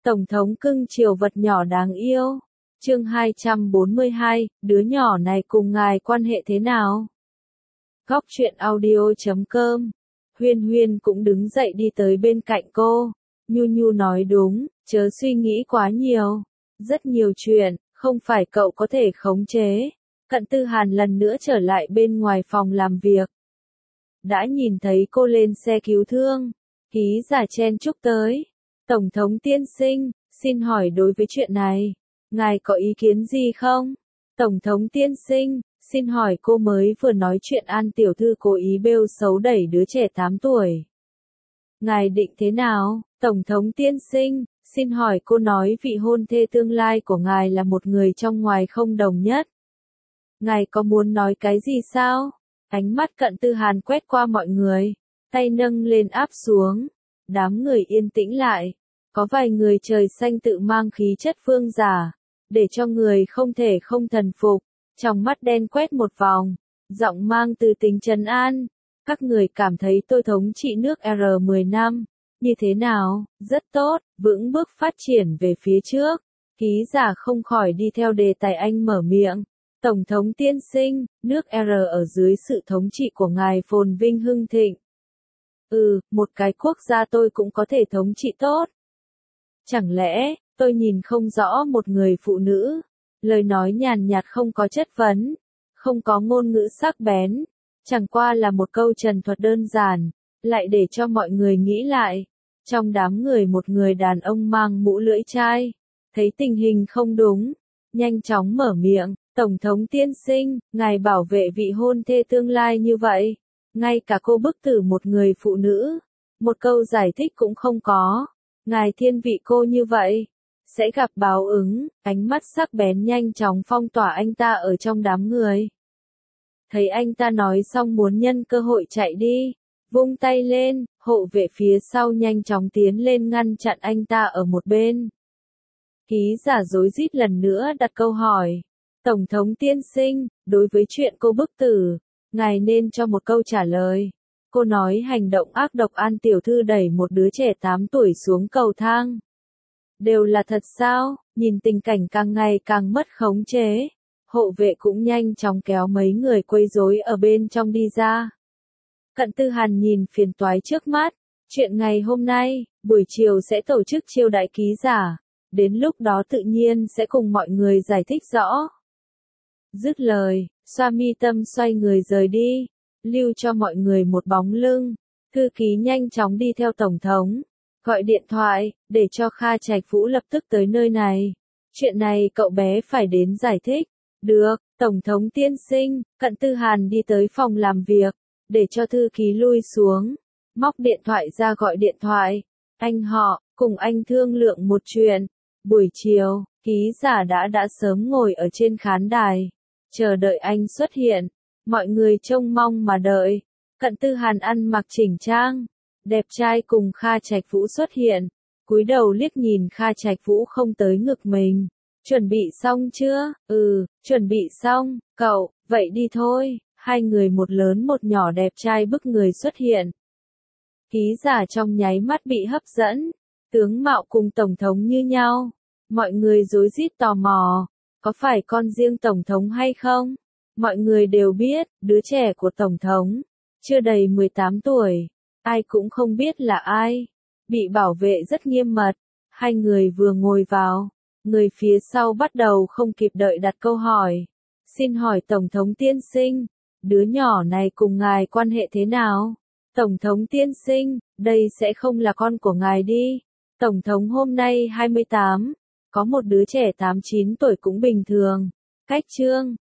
Tổng thống cưng chiều vật nhỏ đáng yêu. Chương 242, đứa nhỏ này cùng ngài quan hệ thế nào? Góc truyện audio.com. Huyên Huyên cũng đứng dậy đi tới bên cạnh cô. Nhu Nhu nói đúng, chớ suy nghĩ quá nhiều. Rất nhiều chuyện, không phải cậu có thể khống chế. Cận Tư Hàn lần nữa trở lại bên ngoài phòng làm việc. Đã nhìn thấy cô lên xe cứu thương. Ký giả chen chúc tới. Tổng thống tiên sinh, xin hỏi đối với chuyện này, ngài có ý kiến gì không? Tổng thống tiên sinh, xin hỏi cô mới vừa nói chuyện An tiểu thư cố ý bêu xấu đẩy đứa trẻ 8 tuổi. Ngài định thế nào? Tổng thống tiên sinh, xin hỏi cô nói vị hôn thê tương lai của ngài là một người trong ngoài không đồng nhất. Ngài có muốn nói cái gì sao? Ánh mắt Cận Tư Hàn quét qua mọi người, tay nâng lên áp xuống. Đám người yên tĩnh lại. Có vài người trời xanh tự mang khí chất vương giả, để cho người không thể không thần phục. Trong mắt đen quét một vòng, giọng mang từ tính trấn an. Các người cảm thấy tôi thống trị nước R10 năm, như thế nào? Rất tốt, vững bước phát triển về phía trước. Ký giả không khỏi đi theo đề tài anh mở miệng. Tổng thống tiên sinh, nước R ở dưới sự thống trị của ngài phồn vinh hưng thịnh. Một cái quốc gia tôi cũng có thể thống trị tốt. Chẳng lẽ, tôi nhìn không rõ một người phụ nữ, lời nói nhàn nhạt không có chất vấn, không có ngôn ngữ sắc bén, chẳng qua là một câu trần thuật đơn giản, lại để cho mọi người nghĩ lại. Trong đám người một người đàn ông mang mũ lưỡi chai, thấy tình hình không đúng, nhanh chóng mở miệng, Tổng thống tiên sinh, ngài bảo vệ vị hôn thê tương lai như vậy, ngay cả cô bức tử một người phụ nữ, một câu giải thích cũng không có. Ngài thiên vị cô như vậy, sẽ gặp báo ứng. Ánh mắt sắc bén nhanh chóng phong tỏa anh ta ở trong đám người. Thấy anh ta nói xong muốn nhân cơ hội chạy đi, vung tay lên, hộ vệ phía sau nhanh chóng tiến lên ngăn chặn anh ta ở một bên. Ký giả rối rít lần nữa đặt câu hỏi. Tổng thống tiên sinh, đối với chuyện cô bức tử, ngài nên cho một câu trả lời. Cô nói hành động ác độc An tiểu thư đẩy một đứa trẻ 8 tuổi xuống cầu thang. Đều là thật sao? Nhìn tình cảnh càng ngày càng mất khống chế. Hộ vệ cũng nhanh chóng kéo mấy người quấy rối ở bên trong đi ra. Cận Tư Hàn nhìn phiền toái trước mắt. Chuyện ngày hôm nay, buổi chiều sẽ tổ chức chiêu đãi ký giả. Đến lúc đó tự nhiên sẽ cùng mọi người giải thích rõ. Dứt lời, xoa mi tâm xoay người rời đi. Lưu cho mọi người một bóng lưng. Thư ký nhanh chóng đi theo tổng thống, gọi điện thoại, để cho Kha Trạch Vũ lập tức tới nơi này. Chuyện này cậu bé phải đến giải thích. Được, tổng thống tiên sinh. Cận Tư Hàn đi tới phòng làm việc, để cho thư ký lui xuống, móc điện thoại ra gọi điện thoại. Anh họ, cùng anh thương lượng một chuyện. Buổi chiều, ký giả đã sớm ngồi ở trên khán đài, chờ đợi anh xuất hiện. Mọi người trông mong mà đợi. Cận Tư Hàn ăn mặc chỉnh trang, đẹp trai cùng Kha Trạch Vũ xuất hiện. Cúi đầu liếc nhìn Kha Trạch Vũ không tới ngực mình. Chuẩn bị xong chưa? Chuẩn bị xong, cậu, vậy đi thôi. Hai người một lớn một nhỏ đẹp trai bức người xuất hiện. Ký giả trong nháy mắt bị hấp dẫn. Tướng mạo cùng tổng thống như nhau. Mọi người rối rít tò mò. Có phải con riêng tổng thống hay không? Mọi người đều biết, đứa trẻ của Tổng thống, chưa đầy 18 tuổi, ai cũng không biết là ai, bị bảo vệ rất nghiêm mật. Hai người vừa ngồi vào, người phía sau bắt đầu không kịp đợi đặt câu hỏi. Xin hỏi Tổng thống tiên sinh, đứa nhỏ này cùng ngài quan hệ thế nào? Tổng thống tiên sinh, đây sẽ không là con của ngài đi. Tổng thống hôm nay 28, có một đứa trẻ 8-9 tuổi cũng bình thường. Cách chương